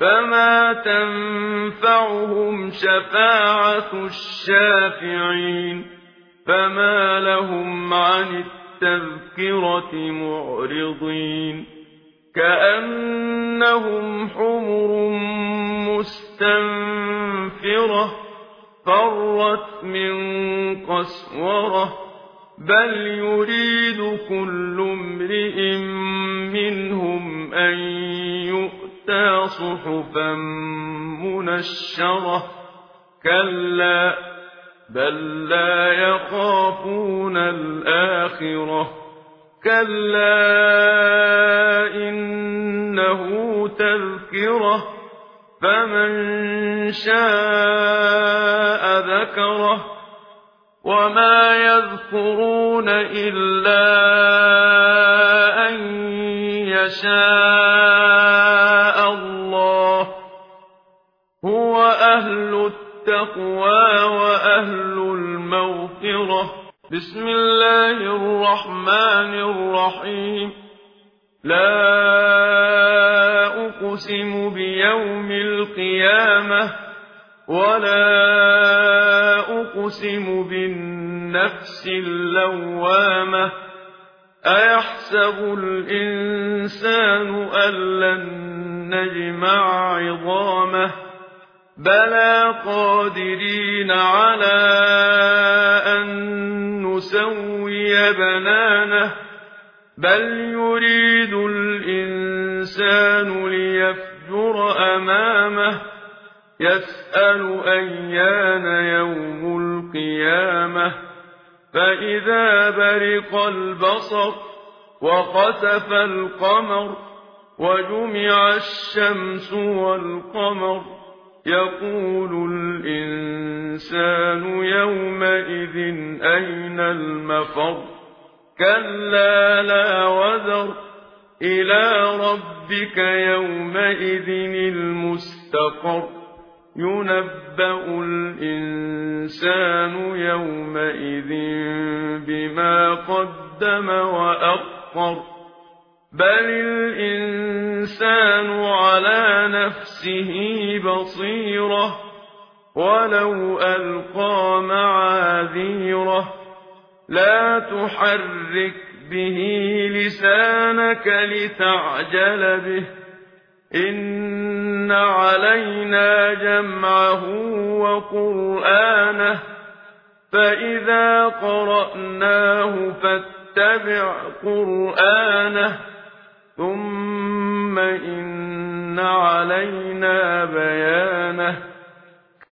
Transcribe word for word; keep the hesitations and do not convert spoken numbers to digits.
فما تنفعهم شفاعة الشافعين فما لهم عن التذكرة معرضين كأنهم حمر مستنفرة فرت من قسورة بل يريد كل امرئ منهم أن يؤتى صحفا منشرة كلا بل لا يخافون الآخرة كلا إنه تذكرة فمن شاء ذكره وما يذكرون إلا أن يشاء الله هو أهل التقوى وأهل المغفرة بسم الله الرحمن الرحيم لا أقسم بيوم القيامة ولا أقسم بالنفس اللوامة أيحسب الإنسان أن لن نجمع عظامه بلى قادرين على أن نسوي بنانه بل يريد الإنسان ليفجر أمامه يسأل أيان يوم القيامة فإذا برق البصر وخسف القمر وجمع الشمس والقمر يقول الإنسان يومئذ أين المفر كلا لا وزر إلى ربك يومئذ المستقر ينبأ الإنسان يومئذ بما قدم وأخر بل الإنسان على نفسه بصيرة ولو ألقى معاذيره لا تحرك به لسانك لتعجل به إن علينا جمعه وقرآنه فإذا قرأناه فاتبع قرآنه ثم إن علينا بيانه